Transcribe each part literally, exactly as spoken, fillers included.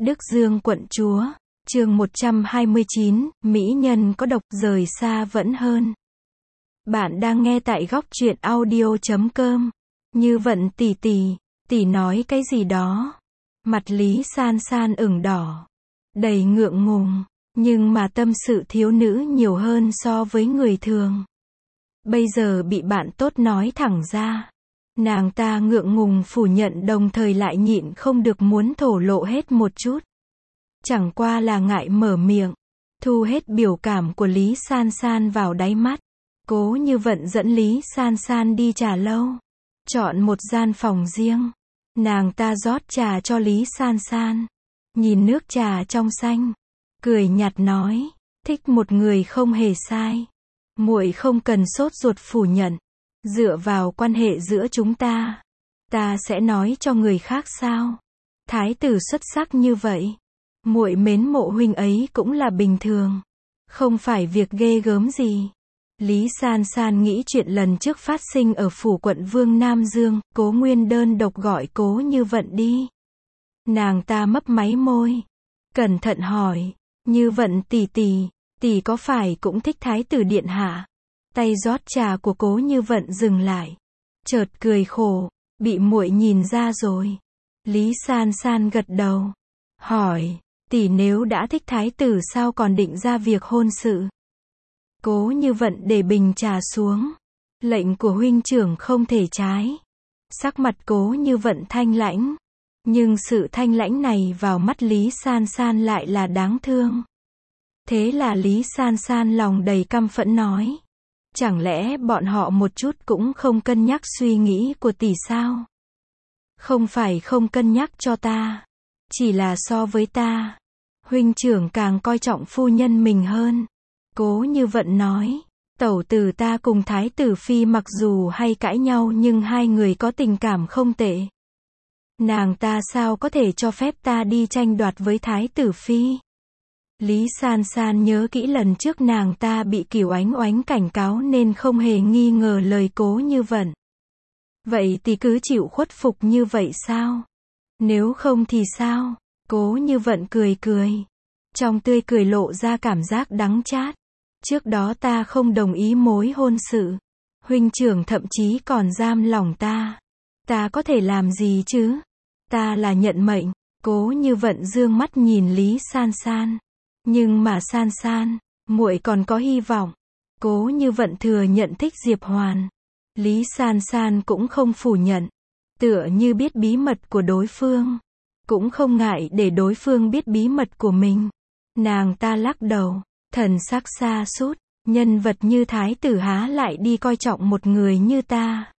Đức Dương quận chúa, chương một trăm hai mươi chín, mỹ nhân có độc, rời xa vẫn hơn. Bạn đang nghe tại góc truyện audio chấm com. Như Vận tỷ tỷ, tỷ nói cái gì đó? Mặt Lý San San ửng đỏ, đầy ngượng ngùng, nhưng mà tâm sự thiếu nữ nhiều hơn so với người thường. Bây giờ bị bạn tốt nói thẳng ra, nàng ta ngượng ngùng phủ nhận, đồng thời lại nhịn không được muốn thổ lộ hết một chút. Chẳng qua là ngại mở miệng, thu hết biểu cảm của Lý San San vào đáy mắt. Cố Như Vận dẫn Lý San San đi trà lâu, chọn một gian phòng riêng. Nàng ta rót trà cho Lý San San, nhìn nước trà trong xanh, cười nhạt nói, thích một người không hề sai. Muội không cần sốt ruột phủ nhận, dựa vào quan hệ giữa chúng ta, ta sẽ nói cho người khác sao? Thái tử xuất sắc như vậy, muội mến mộ huynh ấy cũng là bình thường, không phải việc ghê gớm gì. Lý San San nghĩ chuyện lần trước phát sinh ở phủ quận Vương Nam Dương, Cố Nguyên đơn độc gọi Cố Như Vận đi. Nàng ta mấp máy môi, cẩn thận hỏi, Như Vận tỷ tỷ, tỷ có phải cũng thích Thái tử điện hạ? Tay rót trà của Cố Như Vận dừng lại, chợt cười khổ, bị muội nhìn ra rồi. Lý San San gật đầu, hỏi, tỷ nếu đã thích Thái tử sao còn định ra việc hôn sự? Cố Như Vận để bình trà xuống, lệnh của huynh trưởng không thể trái. Sắc mặt Cố Như Vận thanh lãnh, nhưng sự thanh lãnh này vào mắt Lý San San lại là đáng thương. Thế là Lý San San lòng đầy căm phẫn nói, chẳng lẽ bọn họ một chút cũng không cân nhắc suy nghĩ của tỷ sao? Không phải không cân nhắc cho ta, chỉ là so với ta, huynh trưởng càng coi trọng phu nhân mình hơn. Cố Như Vận nói, tẩu tử ta cùng Thái tử phi mặc dù hay cãi nhau nhưng hai người có tình cảm không tệ. Nàng ta sao có thể cho phép ta đi tranh đoạt với Thái tử phi? Lý San San nhớ kỹ lần trước nàng ta bị Kiều Ánh Oánh cảnh cáo nên không hề nghi ngờ lời Cố Như Vận. Vậy thì cứ chịu khuất phục như vậy sao? Nếu không thì sao? Cố Như Vận cười cười, trong tươi cười lộ ra cảm giác đắng chát. Trước đó ta không đồng ý mối hôn sự, huynh trưởng thậm chí còn giam lòng ta. Ta có thể làm gì chứ? Ta là nhận mệnh. Cố Như Vận dương mắt nhìn Lý San San. Nhưng mà San San, muội còn có hy vọng. Cố Như Vận thừa nhận thích Diệp Hoàn. Lý San San cũng không phủ nhận, tựa như biết bí mật của đối phương, cũng không ngại để đối phương biết bí mật của mình. Nàng ta lắc đầu, thần sắc xa sút, nhân vật như Thái tử há lại đi coi trọng một người như ta?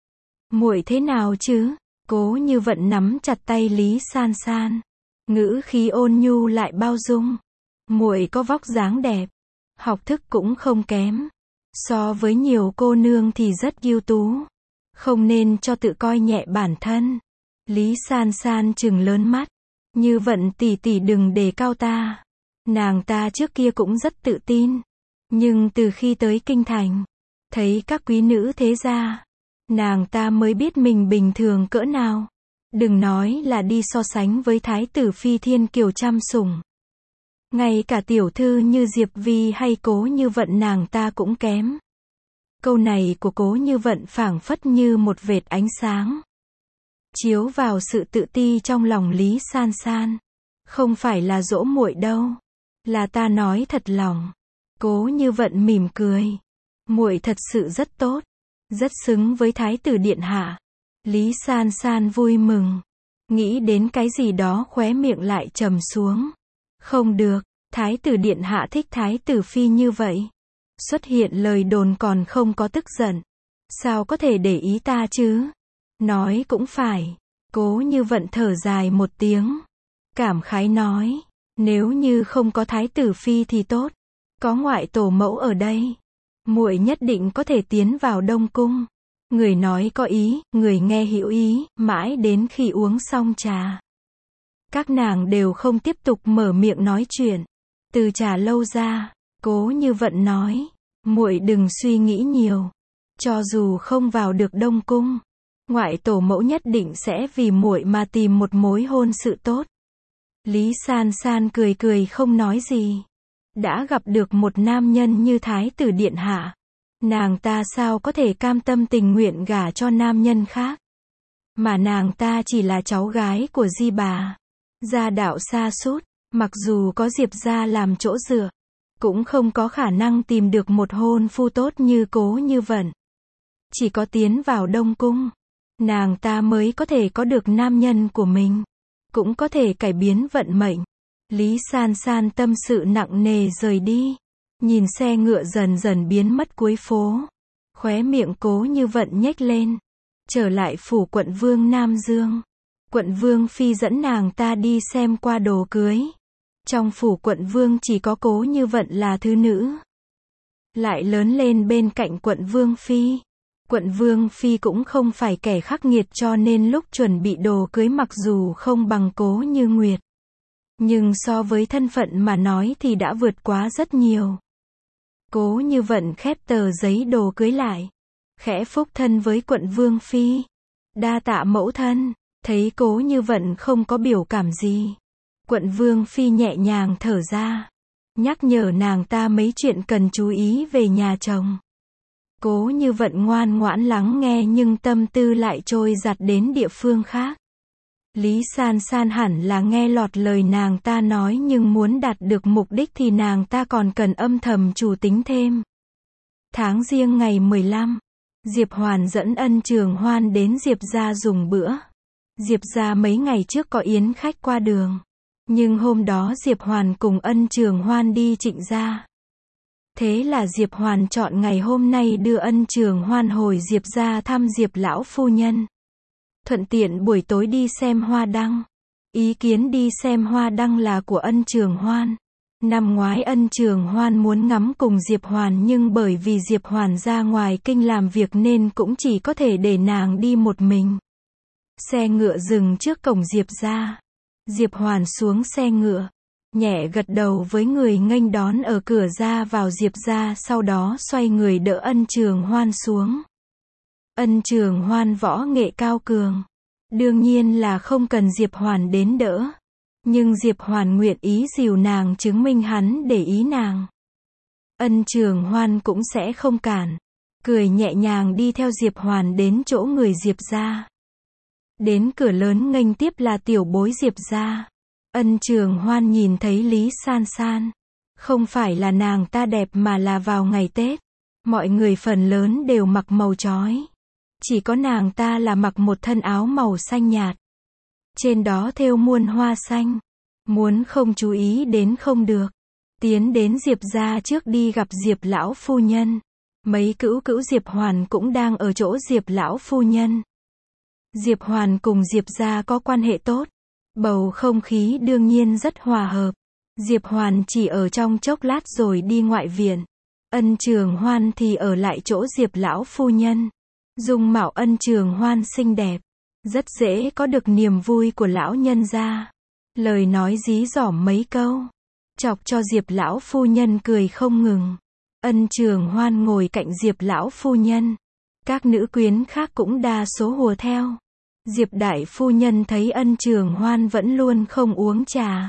Muội thế nào chứ? Cố Như Vận nắm chặt tay Lý San San, ngữ khí ôn nhu lại bao dung. Muội có vóc dáng đẹp, học thức cũng không kém, so với nhiều cô nương thì rất ưu tú, không nên cho tự coi nhẹ bản thân. Lý San San trừng lớn mắt, Như Vận tỷ tỷ đừng đề cao ta. Nàng ta trước kia cũng rất tự tin, nhưng từ khi tới kinh thành, thấy các quý nữ thế gia, nàng ta mới biết mình bình thường cỡ nào. Đừng nói là đi so sánh với Thái tử phi thiên kiều trăm sủng, ngay cả tiểu thư như Diệp Vi hay Cố Như Vận nàng ta cũng kém. Câu này của Cố Như Vận phảng phất như một vệt ánh sáng, chiếu vào sự tự ti trong lòng Lý San San. Không phải là dỗ muội đâu, là ta nói thật lòng. Cố Như Vận mỉm cười, muội thật sự rất tốt, rất xứng với Thái tử điện hạ. Lý San San vui mừng, nghĩ đến cái gì đó khóe miệng lại trầm xuống. Không được, Thái tử điện hạ thích Thái tử phi như vậy, xuất hiện lời đồn còn không có tức giận, sao có thể để ý ta chứ? Nói cũng phải. Cố Như Vận thở dài một tiếng, cảm khái nói, nếu như không có Thái tử phi thì tốt, có ngoại tổ mẫu ở đây, muội nhất định có thể tiến vào Đông cung. Người nói có ý, người nghe hữu ý, mãi đến khi uống xong trà, các nàng đều không tiếp tục mở miệng nói chuyện. Từ trà lâu ra, Cố Như Vận nói, muội đừng suy nghĩ nhiều, cho dù không vào được Đông cung, ngoại tổ mẫu nhất định sẽ vì muội mà tìm một mối hôn sự tốt. Lý San San cười cười không nói gì. Đã gặp được một nam nhân như Thái tử điện hạ. Nàng ta sao có thể cam tâm tình nguyện gả cho nam nhân khác. Mà nàng ta chỉ là cháu gái của Di bà. Gia đạo xa sút, mặc dù có Diệp gia làm chỗ dựa, cũng không có khả năng tìm được một hôn phu tốt như Cố Như Vận. Chỉ có tiến vào Đông Cung, nàng ta mới có thể có được nam nhân của mình, cũng có thể cải biến vận mệnh. Lý San San tâm sự nặng nề rời đi, nhìn xe ngựa dần dần biến mất cuối phố. Khóe miệng Cố Như Vận nhếch lên, trở lại phủ quận vương Nam Dương. Quận vương phi dẫn nàng ta đi xem qua đồ cưới. Trong phủ quận vương chỉ có Cố Như Vận là thứ nữ. Lại lớn lên bên cạnh quận vương phi. Quận vương phi cũng không phải kẻ khắc nghiệt cho nên lúc chuẩn bị đồ cưới mặc dù không bằng Cố Như Nguyệt. Nhưng so với thân phận mà nói thì đã vượt quá rất nhiều. Cố Như Vận khép tờ giấy đồ cưới lại. Khẽ phúc thân với quận vương phi. Đa tạ mẫu thân. Thấy Cố Như Vận không có biểu cảm gì. Quận vương phi nhẹ nhàng thở ra. Nhắc nhở nàng ta mấy chuyện cần chú ý về nhà chồng. Cố Như Vận ngoan ngoãn lắng nghe nhưng tâm tư lại trôi dạt đến địa phương khác. Lý San San hẳn là nghe lọt lời nàng ta nói nhưng muốn đạt được mục đích thì nàng ta còn cần âm thầm chủ tính thêm. Tháng Giêng ngày mười lăm, Diệp Hoàn dẫn Ân Trường Hoan đến Diệp gia dùng bữa. Diệp gia mấy ngày trước có yến khách qua đường. Nhưng hôm đó Diệp Hoàn cùng Ân Trường Hoan đi Trịnh gia. Thế là Diệp Hoàn chọn ngày hôm nay đưa Ân Trường Hoan hồi Diệp gia thăm Diệp lão phu nhân. Thuận tiện buổi tối đi xem hoa đăng. Ý kiến đi xem hoa đăng là của Ân Trường Hoan. Năm ngoái Ân Trường Hoan muốn ngắm cùng Diệp Hoàn nhưng bởi vì Diệp Hoàn ra ngoài kinh làm việc nên cũng chỉ có thể để nàng đi một mình. Xe ngựa dừng trước cổng Diệp gia. Diệp Hoàn xuống xe ngựa, nhẹ gật đầu với người nghênh đón ở cửa ra vào Diệp gia, sau đó xoay người đỡ Ân Trường Hoan xuống. Ân Trường Hoan võ nghệ cao cường, đương nhiên là không cần Diệp Hoàn đến đỡ. Nhưng Diệp Hoàn nguyện ý dìu nàng chứng minh hắn để ý nàng. Ân Trường Hoan cũng sẽ không cản, cười nhẹ nhàng đi theo Diệp Hoàn đến chỗ người Diệp gia. Đến cửa lớn nghênh tiếp là tiểu bối Diệp gia. Ân Trường Hoan nhìn thấy Lý San San. Không phải là nàng ta đẹp mà là vào ngày Tết. Mọi người phần lớn đều mặc màu chói. Chỉ có nàng ta là mặc một thân áo màu xanh nhạt. Trên đó thêu muôn hoa xanh. Muốn không chú ý đến không được. Tiến đến Diệp gia trước đi gặp Diệp lão phu nhân. Mấy cữu cữu Diệp Hoàn cũng đang ở chỗ Diệp lão phu nhân. Diệp Hoàn cùng Diệp gia có quan hệ tốt. Bầu không khí đương nhiên rất hòa hợp. Diệp Hoàn chỉ ở trong chốc lát rồi đi ngoại viện. Ân Trường Hoan thì ở lại chỗ Diệp lão phu nhân. Dung mạo Ân Trường Hoan xinh đẹp. Rất dễ có được niềm vui của lão nhân gia. Lời nói dí dỏm mấy câu. Chọc cho Diệp lão phu nhân cười không ngừng. Ân Trường Hoan ngồi cạnh Diệp lão phu nhân. Các nữ quyến khác cũng đa số hùa theo. Diệp đại phu nhân thấy Ân Trường Hoan vẫn luôn không uống trà.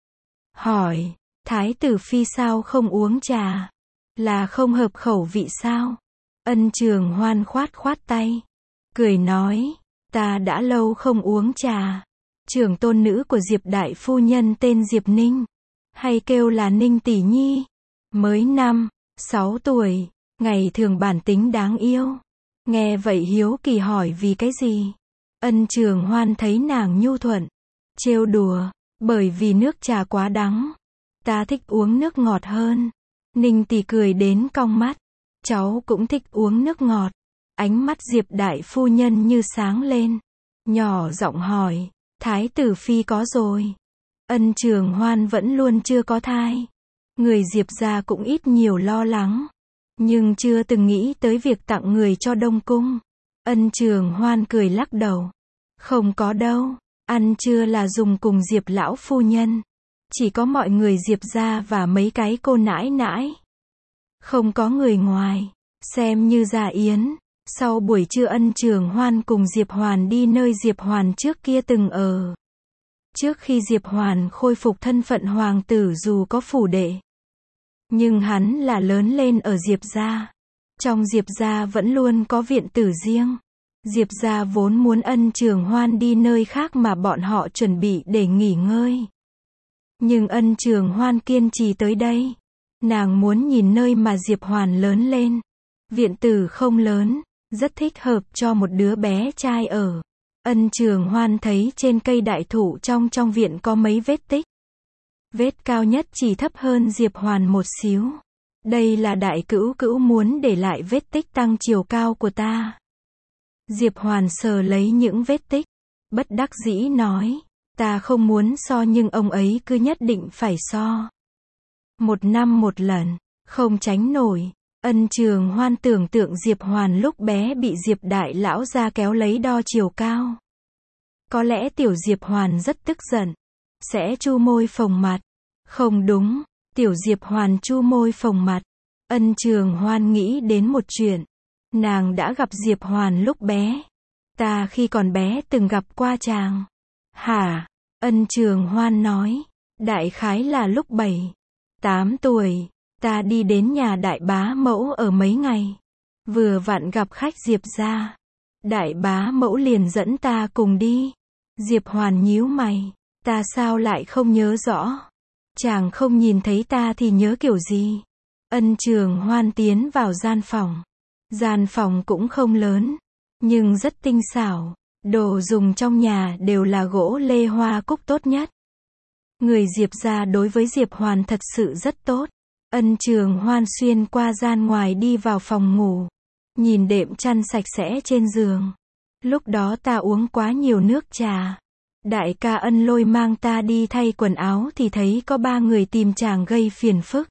Hỏi, Thái tử phi sao không uống trà? Là không hợp khẩu vị sao? Ân Trường Hoan khoát khoát tay. Cười nói, ta đã lâu không uống trà. Trưởng tôn nữ của Diệp đại phu nhân tên Diệp Ninh. Hay kêu là Ninh tỷ nhi. Mới năm, sáu tuổi. Ngày thường bản tính đáng yêu. Nghe vậy hiếu kỳ hỏi vì cái gì? Ân Trường Hoan thấy nàng nhu thuận. Trêu đùa, bởi vì nước trà quá đắng. Ta thích uống nước ngọt hơn. Ninh tỷ cười đến cong mắt. Cháu cũng thích uống nước ngọt. Ánh mắt Diệp đại phu nhân như sáng lên. Nhỏ giọng hỏi, Thái tử phi có rồi. Ân Trường Hoan vẫn luôn chưa có thai. Người Diệp gia cũng ít nhiều lo lắng. Nhưng chưa từng nghĩ tới việc tặng người cho Đông Cung. Ân Trường Hoan cười lắc đầu. Không có đâu, ăn trưa là dùng cùng Diệp lão phu nhân. Chỉ có mọi người Diệp gia và mấy cái cô nãi nãi. Không có người ngoài, xem như gia yến. Sau buổi trưa Ân Trường Hoan cùng Diệp Hoàn đi nơi Diệp Hoàn trước kia từng ở. trước khi Diệp Hoàn khôi phục thân phận hoàng tử dù có phủ đệ. Nhưng hắn là lớn lên ở Diệp gia. Trong Diệp gia vẫn luôn có viện tử riêng. Diệp gia vốn muốn Ân Trường Hoan đi nơi khác mà bọn họ chuẩn bị để nghỉ ngơi. Nhưng Ân Trường Hoan kiên trì tới đây. Nàng muốn nhìn nơi mà Diệp Hoàn lớn lên. Viện tử không lớn, rất thích hợp cho một đứa bé trai ở. Ân Trường Hoan thấy trên cây đại thụ trong trong viện có mấy vết tích. Vết cao nhất chỉ thấp hơn Diệp Hoàn một xíu. Đây là đại cữu cữu muốn để lại vết tích tăng chiều cao của ta. Diệp Hoàn sờ lấy những vết tích, bất đắc dĩ nói, ta không muốn so nhưng ông ấy cứ nhất định phải so. Một năm một lần, không tránh nổi. Ân Trường Hoan tưởng tượng Diệp Hoàn lúc bé bị Diệp đại lão ra kéo lấy đo chiều cao. Có lẽ tiểu Diệp Hoàn rất tức giận, sẽ chu môi phồng mặt. Không đúng, tiểu Diệp Hoàn chu môi phồng mặt. Ân Trường Hoan nghĩ đến một chuyện. Nàng đã gặp Diệp Hoàn lúc bé. Ta khi còn bé từng gặp qua chàng. Hả? Ân Trường Hoan nói. Đại khái là lúc bảy, tám tuổi. Ta đi đến nhà đại bá mẫu ở mấy ngày. Vừa vặn gặp khách Diệp gia. Đại bá mẫu liền dẫn ta cùng đi. Diệp Hoàn nhíu mày. Ta sao lại không nhớ rõ? Chàng không nhìn thấy ta thì nhớ kiểu gì? Ân Trường Hoan tiến vào gian phòng. Gian phòng cũng không lớn, nhưng rất tinh xảo. Đồ dùng trong nhà đều là gỗ lê hoa cúc tốt nhất. Người Diệp gia đối với Diệp Hoàn thật sự rất tốt. Ân Trường Hoan xuyên qua gian ngoài đi vào phòng ngủ. Nhìn đệm chăn sạch sẽ trên giường. Lúc đó ta uống quá nhiều nước trà. Đại ca Ân Lôi mang ta đi thay quần áo thì thấy có ba người tìm chàng gây phiền phức.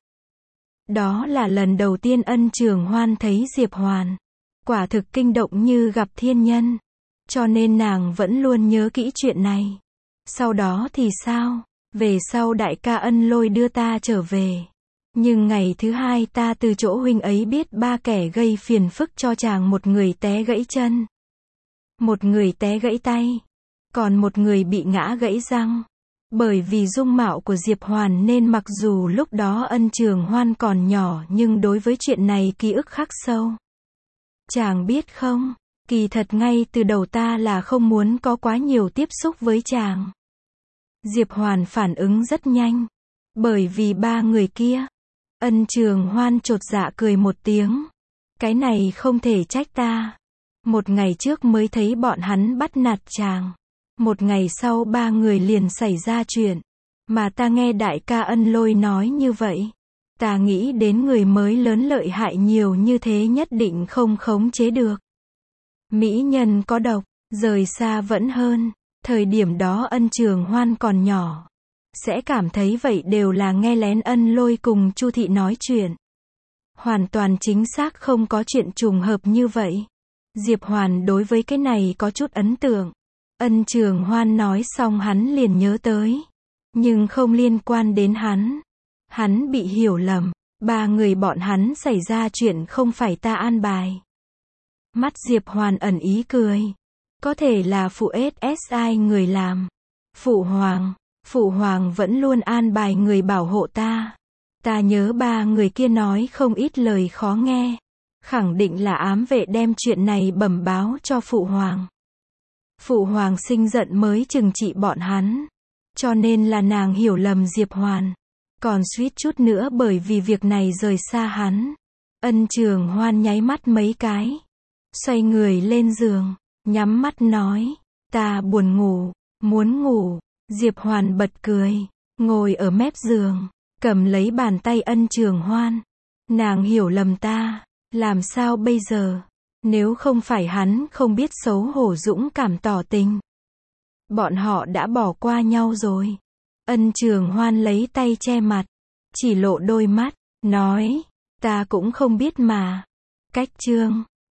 Đó là lần đầu tiên Ân Trường Hoan thấy Diệp Hoàn. Quả thực kinh động như gặp thiên nhân. Cho nên nàng vẫn luôn nhớ kỹ chuyện này. Sau đó thì sao? Về sau đại ca Ân Lôi đưa ta trở về. Nhưng ngày thứ hai ta từ chỗ huynh ấy biết ba kẻ gây phiền phức cho chàng, một người té gãy chân. Một người té gãy tay. Còn một người bị ngã gãy răng. Bởi vì dung mạo của Diệp Hoàn nên mặc dù lúc đó Ân Trường Hoan còn nhỏ nhưng đối với chuyện này ký ức khắc sâu. Chàng biết không, kỳ thật ngay từ đầu ta là không muốn có quá nhiều tiếp xúc với chàng. Diệp Hoàn phản ứng rất nhanh. Bởi vì ba người kia. Ân Trường Hoan chột dạ cười một tiếng. Cái này không thể trách ta. Một ngày trước mới thấy bọn hắn bắt nạt chàng. Một ngày sau ba người liền xảy ra chuyện. Mà ta nghe đại ca Ân Lôi nói như vậy. Ta nghĩ đến người mới lớn lợi hại nhiều như thế nhất định không khống chế được. Mỹ nhân có độc, rời xa vẫn hơn. Thời điểm đó Ân Trường Hoan còn nhỏ. Sẽ cảm thấy vậy đều là nghe lén Ân Lôi cùng Chu Thị nói chuyện. Hoàn toàn chính xác không có chuyện trùng hợp như vậy. Diệp Hoàn đối với cái này có chút ấn tượng. Ân Trường Hoan nói xong hắn liền nhớ tới. Nhưng không liên quan đến hắn. Hắn bị hiểu lầm. Ba người bọn hắn xảy ra chuyện không phải ta an bài. Mắt Diệp Hoàn ẩn ý cười. Có thể là phụ ét ét i người làm. Phụ hoàng. Phụ hoàng vẫn luôn an bài người bảo hộ ta. Ta nhớ ba người kia nói không ít lời khó nghe. Khẳng định là ám vệ đem chuyện này bẩm báo cho phụ hoàng. Phụ hoàng sinh giận mới trừng trị bọn hắn. Cho nên là nàng hiểu lầm Diệp Hoàn. Còn suýt chút nữa bởi vì việc này rời xa hắn. Ân Trường Hoan nháy mắt mấy cái. Xoay người lên giường. Nhắm mắt nói. Ta buồn ngủ. Muốn ngủ. Diệp Hoàn bật cười. Ngồi ở mép giường. Cầm lấy bàn tay Ân Trường Hoan. Nàng hiểu lầm ta. Làm sao bây giờ? Nếu không phải hắn không biết xấu hổ dũng cảm tỏ tình. Bọn họ đã bỏ qua nhau rồi. Ân Trường Hoan lấy tay che mặt. Chỉ lộ đôi mắt. Nói. Ta cũng không biết mà. Cách chương.